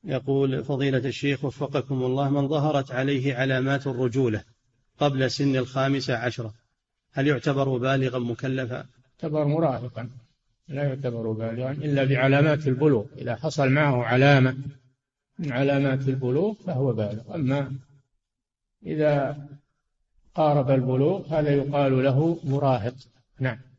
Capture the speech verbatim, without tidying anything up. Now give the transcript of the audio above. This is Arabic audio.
يقول فضيلة الشيخ وفقكم الله، من ظهرت عليه علامات الرجولة قبل سن الخامسة عشرة هل يعتبر بالغا مكلفا؟ يعتبر مراهقا، لا يعتبر بالغا إلا بعلامات البلوغ. إذا حصل معه علامة من علامات البلوغ فهو بالغ، أما إذا قارب البلوغ هذا يقال له مراهق. نعم.